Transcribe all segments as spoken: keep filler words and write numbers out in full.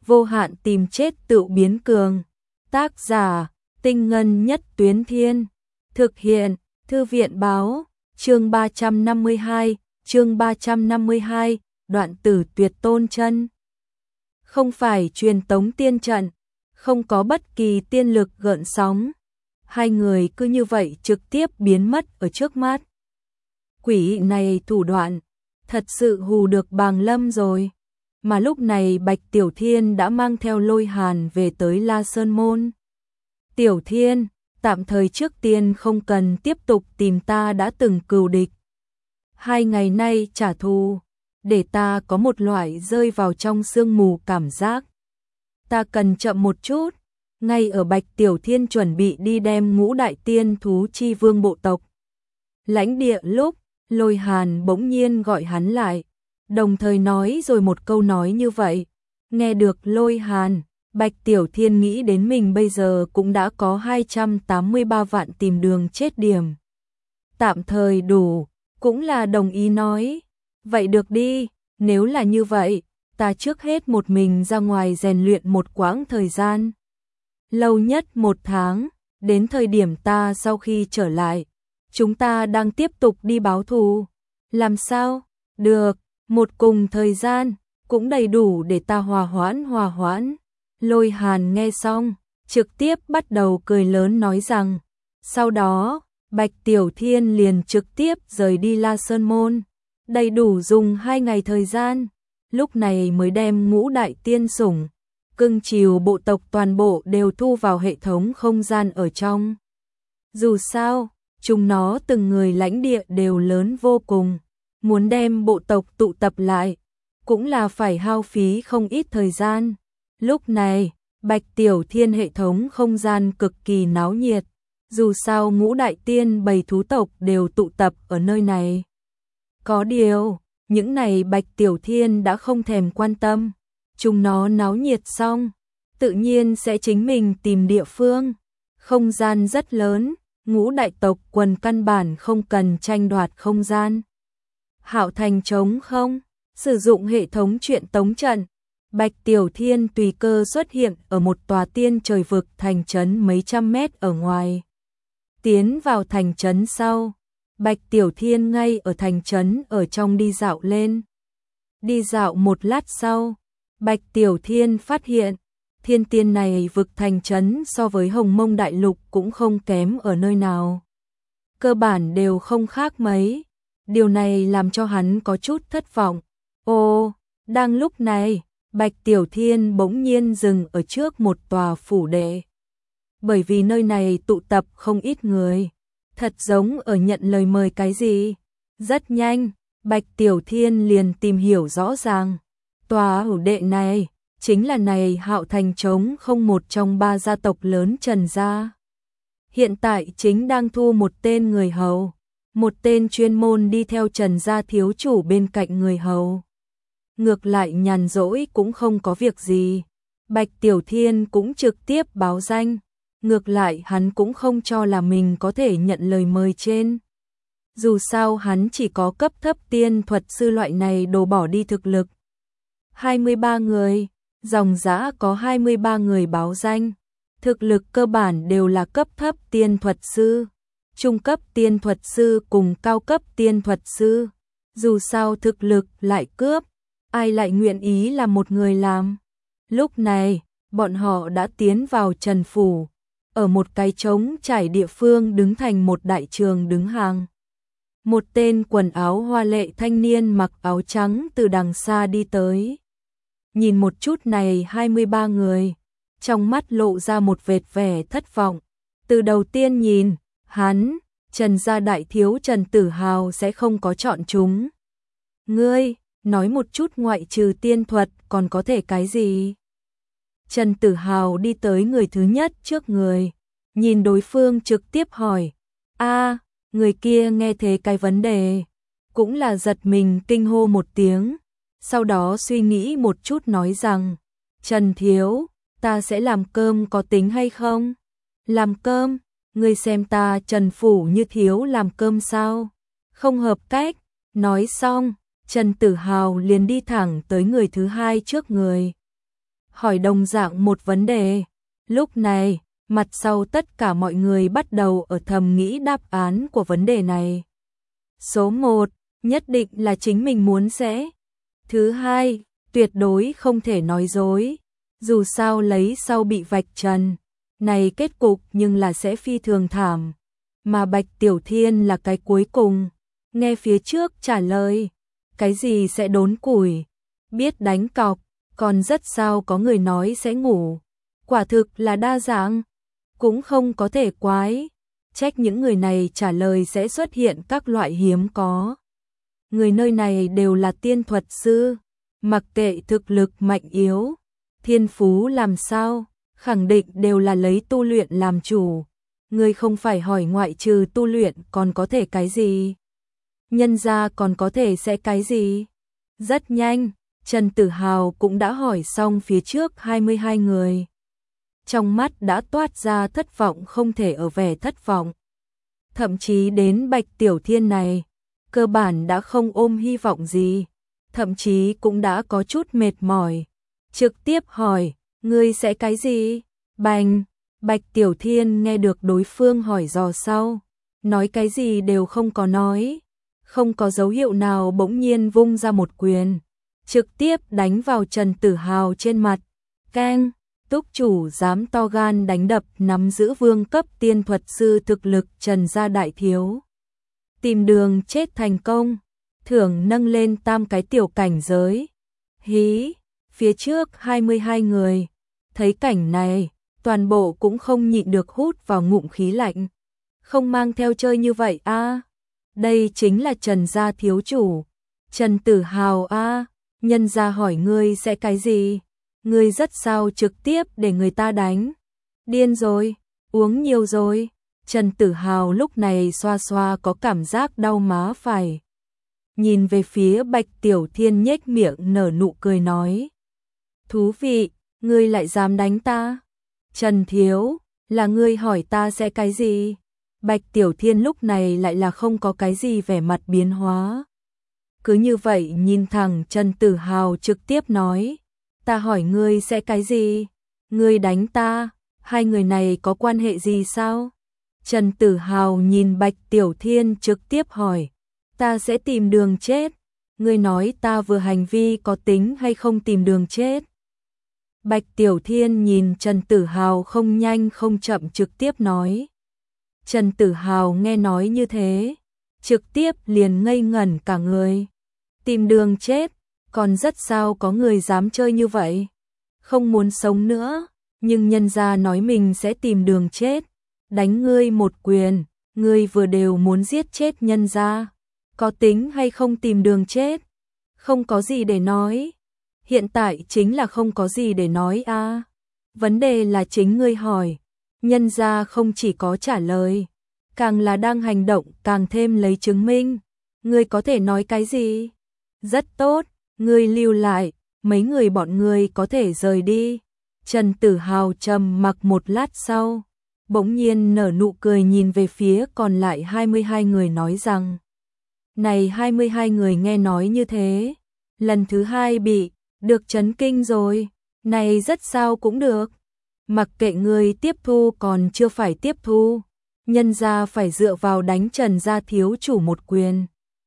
vô hạn tìm chết tự biến cường. Tác giả, Tinh Ngân Nhất Tuyến Thiên. Thực hiện, Thư viện Báo. Chương ba trăm năm mươi hai, chương ba trăm năm mươi hai, đoạn tử tuyệt tôn chân. Không phải truyền tống tiên trận, không có bất kỳ tiên lực gợn sóng. Hai người cứ như vậy trực tiếp biến mất ở trước mắt. Quỷ này thủ đoạn, thật sự hù được Bàng Lâm rồi. Mà lúc này Bạch Tiểu Thiên đã mang theo Lôi Hàn về tới La Sơn Môn. Tiểu Thiên, tạm thời trước tiên không cần tiếp tục tìm ta đã từng cừu địch. Hai ngày nay trả thù, để ta có một loại rơi vào trong sương mù cảm giác. Ta cần chậm một chút, ngay ở Bạch Tiểu Thiên chuẩn bị đi đem ngũ đại tiên thú chi vương bộ tộc lãnh địa lúc, Lôi Hàn bỗng nhiên gọi hắn lại, đồng thời nói rồi một câu nói như vậy. Nghe được Lôi Hàn, Bạch Tiểu Thiên nghĩ đến mình bây giờ cũng đã có hai trăm tám mươi ba vạn tìm đường chết điểm. Tạm thời đủ, cũng là đồng ý nói. Vậy được đi, nếu là như vậy, ta trước hết một mình ra ngoài rèn luyện một quãng thời gian. Lâu nhất một tháng, đến thời điểm ta sau khi trở lại, chúng ta đang tiếp tục đi báo thù. Làm sao? Được, một cùng thời gian, cũng đầy đủ để ta hòa hoãn hòa hoãn. Lôi Hàn nghe xong, trực tiếp bắt đầu cười lớn nói rằng, sau đó, Bạch Tiểu Thiên liền trực tiếp rời đi La Sơn Môn, đầy đủ dùng hai ngày thời gian, lúc này mới đem ngũ đại tiên sủng, cưng chiều bộ tộc toàn bộ đều thu vào hệ thống không gian ở trong. Dù sao, chúng nó từng người lãnh địa đều lớn vô cùng, muốn đem bộ tộc tụ tập lại, cũng là phải hao phí không ít thời gian. Lúc này, Bạch Tiểu Thiên hệ thống không gian cực kỳ náo nhiệt, dù sao ngũ đại tiên bầy thú tộc đều tụ tập ở nơi này. Có điều, những này Bạch Tiểu Thiên đã không thèm quan tâm, chúng nó náo nhiệt xong, tự nhiên sẽ chính mình tìm địa phương. Không gian rất lớn, ngũ đại tộc quần căn bản không cần tranh đoạt không gian. Hạo Thành trống không, sử dụng hệ thống truyện tống trận. Bạch Tiểu Thiên tùy cơ xuất hiện ở một tòa tiên trời vực thành trấn mấy trăm mét ở ngoài. Tiến vào thành trấn sau, Bạch Tiểu Thiên ngay ở thành trấn ở trong đi dạo lên. Đi dạo một lát sau, Bạch Tiểu Thiên phát hiện, thiên tiên này vực thành trấn so với Hồng Mông Đại Lục cũng không kém ở nơi nào. Cơ bản đều không khác mấy, điều này làm cho hắn có chút thất vọng. Ô, đang lúc này, Bạch Tiểu Thiên bỗng nhiên dừng ở trước một tòa phủ đệ. Bởi vì nơi này tụ tập không ít người, thật giống ở nhận lời mời cái gì. Rất nhanh, Bạch Tiểu Thiên liền tìm hiểu rõ ràng. Tòa phủ đệ này, chính là này Hạo Thành trống không một trong ba gia tộc lớn Trần gia. Hiện tại chính đang thu một tên người hầu, một tên chuyên môn đi theo Trần gia thiếu chủ bên cạnh người hầu. Ngược lại nhàn rỗi cũng không có việc gì, Bạch Tiểu Thiên cũng trực tiếp báo danh, ngược lại hắn cũng không cho là mình có thể nhận lời mời trên. Dù sao hắn chỉ có cấp thấp tiên thuật sư loại này đổ bỏ đi thực lực. hai mươi ba người, dòng dã có hai mươi ba người báo danh, thực lực cơ bản đều là cấp thấp tiên thuật sư, trung cấp tiên thuật sư cùng cao cấp tiên thuật sư. Dù sao thực lực lại cướp, ai lại nguyện ý là một người làm. Lúc này, bọn họ đã tiến vào Trần Phủ, ở một cái trống trải địa phương đứng thành một đại trường đứng hàng. Một tên quần áo hoa lệ thanh niên mặc áo trắng từ đằng xa đi tới. Nhìn một chút này hai mươi ba người, trong mắt lộ ra một vệt vẻ thất vọng. Từ đầu tiên nhìn, hắn, Trần gia đại thiếu Trần Tử Hào sẽ không có chọn chúng. Ngươi, nói một chút ngoại trừ tiên thuật còn có thể cái gì? Trần Tử Hào đi tới người thứ nhất trước người, nhìn đối phương trực tiếp hỏi. A, người kia nghe thế cái vấn đề, cũng là giật mình kinh hô một tiếng, sau đó suy nghĩ một chút nói rằng, Trần thiếu, ta sẽ làm cơm có tính hay không? Làm cơm? Ngươi xem ta Trần Phủ như thiếu làm cơm sao? Không hợp cách. Nói xong, Trần Tử Hào liền đi thẳng tới người thứ hai trước người. hỏi đồng dạng một vấn đề. Lúc này, mặt sau tất cả mọi người bắt đầu ở thầm nghĩ đáp án của vấn đề này. Số một, nhất định là chính mình muốn sẽ. Thứ hai, tuyệt đối không thể nói dối. Dù sao lấy sau bị vạch trần, này kết cục nhưng là sẽ phi thường thảm. Mà Bạch Tiểu Thiên là cái cuối cùng. Nghe phía trước trả lời, cái gì sẽ đốn củi, biết đánh cọc, còn rất sao có người nói sẽ ngủ. Quả thực là đa dạng, cũng không có thể quái. Trách những người này trả lời sẽ xuất hiện các loại hiếm có. Người nơi này đều là tiên thuật sư, mặc kệ thực lực mạnh yếu, thiên phú làm sao, khẳng định đều là lấy tu luyện làm chủ. Người không phải hỏi ngoại trừ tu luyện còn có thể cái gì? Nhân gia còn có thể sẽ cái gì? Rất nhanh, Trần Tử Hào cũng đã hỏi xong phía trước hai mươi hai người. Trong mắt đã toát ra thất vọng không thể ở vẻ thất vọng. Thậm chí đến Bạch Tiểu Thiên này, cơ bản đã không ôm hy vọng gì, thậm chí cũng đã có chút mệt mỏi. Trực tiếp hỏi, ngươi sẽ cái gì? Bành, Bạch Tiểu Thiên nghe được đối phương hỏi dò sau, nói cái gì đều không có nói, không có dấu hiệu nào bỗng nhiên vung ra một quyền, trực tiếp đánh vào Trần Tử Hào trên mặt. Keng, túc chủ dám to gan đánh đập nắm giữ vương cấp tiên thuật sư thực lực Trần gia đại thiếu. Tìm đường chết thành công, thưởng nâng lên tam cái tiểu cảnh giới. Hí, phía trước hai mươi hai người, thấy cảnh này, toàn bộ cũng không nhịn được hút vào ngụm khí lạnh. Không mang theo chơi như vậy a à? Đây chính là Trần gia thiếu chủ. Trần Tử Hào a à? Nhân gia hỏi ngươi sẽ cái gì? Ngươi rất sao trực tiếp để người ta đánh. Điên rồi, uống nhiều rồi. Trần Tử Hào lúc này xoa xoa có cảm giác đau má phải. Nhìn về phía Bạch Tiểu Thiên nhếch miệng nở nụ cười nói. Thú vị, ngươi lại dám đánh ta? Trần Thiếu, là ngươi hỏi ta sẽ cái gì? Bạch Tiểu Thiên lúc này lại là không có cái gì vẻ mặt biến hóa. Cứ như vậy nhìn thẳng Trần Tử Hào trực tiếp nói. Ta hỏi ngươi sẽ cái gì? Ngươi đánh ta, hai người này có quan hệ gì sao? Trần Tử Hào nhìn Bạch Tiểu Thiên trực tiếp hỏi. Ta sẽ tìm đường chết. Ngươi nói ta vừa hành vi có tính hay không tìm đường chết? Bạch Tiểu Thiên nhìn Trần Tử Hào không nhanh không chậm trực tiếp nói. Trần Tử Hào nghe nói như thế, trực tiếp liền ngây ngẩn cả người. Tìm đường chết, còn rất sao có người dám chơi như vậy. Không muốn sống nữa, nhưng nhân gia nói mình sẽ tìm đường chết. Đánh ngươi một quyền, ngươi vừa đều muốn giết chết nhân gia. Có tính hay không tìm đường chết? Không có gì để nói. Hiện tại chính là không có gì để nói a. À. Vấn đề là chính ngươi hỏi, nhân gia không chỉ có trả lời, càng là đang hành động càng thêm lấy chứng minh. Ngươi có thể nói cái gì? Rất tốt, ngươi lưu lại, mấy người bọn ngươi có thể rời đi. Trần Tử Hào trầm mặc một lát sau, bỗng nhiên nở nụ cười nhìn về phía còn lại hai mươi hai người nói rằng. Này hai mươi hai người nghe nói như thế, lần thứ hai bị, được chấn kinh rồi, này rất sao cũng được. Mặc kệ người tiếp thu còn chưa phải tiếp thu, nhân gia phải dựa vào đánh Trần gia thiếu chủ một quyền.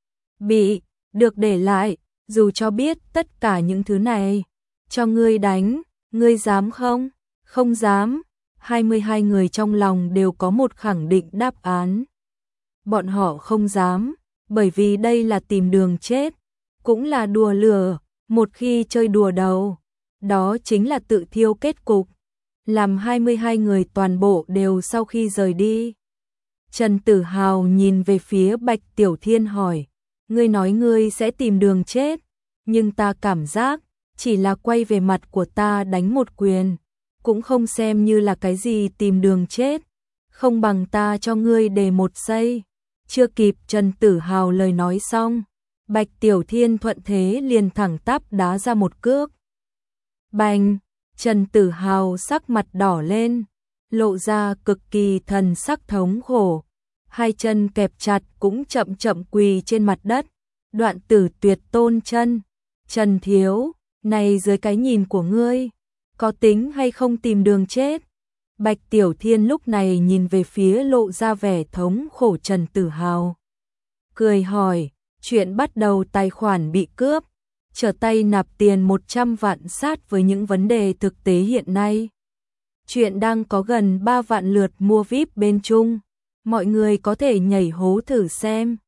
Bị, được để lại, dù cho biết tất cả những thứ này, cho ngươi đánh, ngươi dám không? Không dám. hai mươi hai người trong lòng đều có một khẳng định đáp án. Bọn họ không dám, bởi vì đây là tìm đường chết, cũng là đùa lửa, một khi chơi đùa đầu, đó chính là tự thiêu kết cục. Làm hai mươi hai người toàn bộ đều sau khi rời đi. Trần Tử Hào nhìn về phía Bạch Tiểu Thiên hỏi, ngươi nói ngươi sẽ tìm đường chết, nhưng ta cảm giác, chỉ là quay về mặt của ta đánh một quyền, cũng không xem như là cái gì tìm đường chết, không bằng ta cho ngươi đề một giây. Chưa kịp Trần Tử Hào lời nói xong, Bạch Tiểu Thiên thuận thế liền thẳng tắp đá ra một cước. Bành, Trần Tử Hào sắc mặt đỏ lên, lộ ra cực kỳ thần sắc thống khổ, hai chân kẹp chặt cũng chậm chậm quỳ trên mặt đất. Đoạn Tử Tuyệt tôn chân, Trần Thiếu, này dưới cái nhìn của ngươi, có tính hay không tìm đường chết? Bạch Tiểu Thiên lúc này nhìn về phía lộ ra vẻ thống khổ Trần Tử Hào. Cười hỏi, chuyện bắt đầu tài khoản bị cướp, trở tay nạp tiền một trăm vạn sát với những vấn đề thực tế hiện nay. Chuyện đang có gần ba vạn lượt mua vi ai pi bên Trung, mọi người có thể nhảy hố thử xem.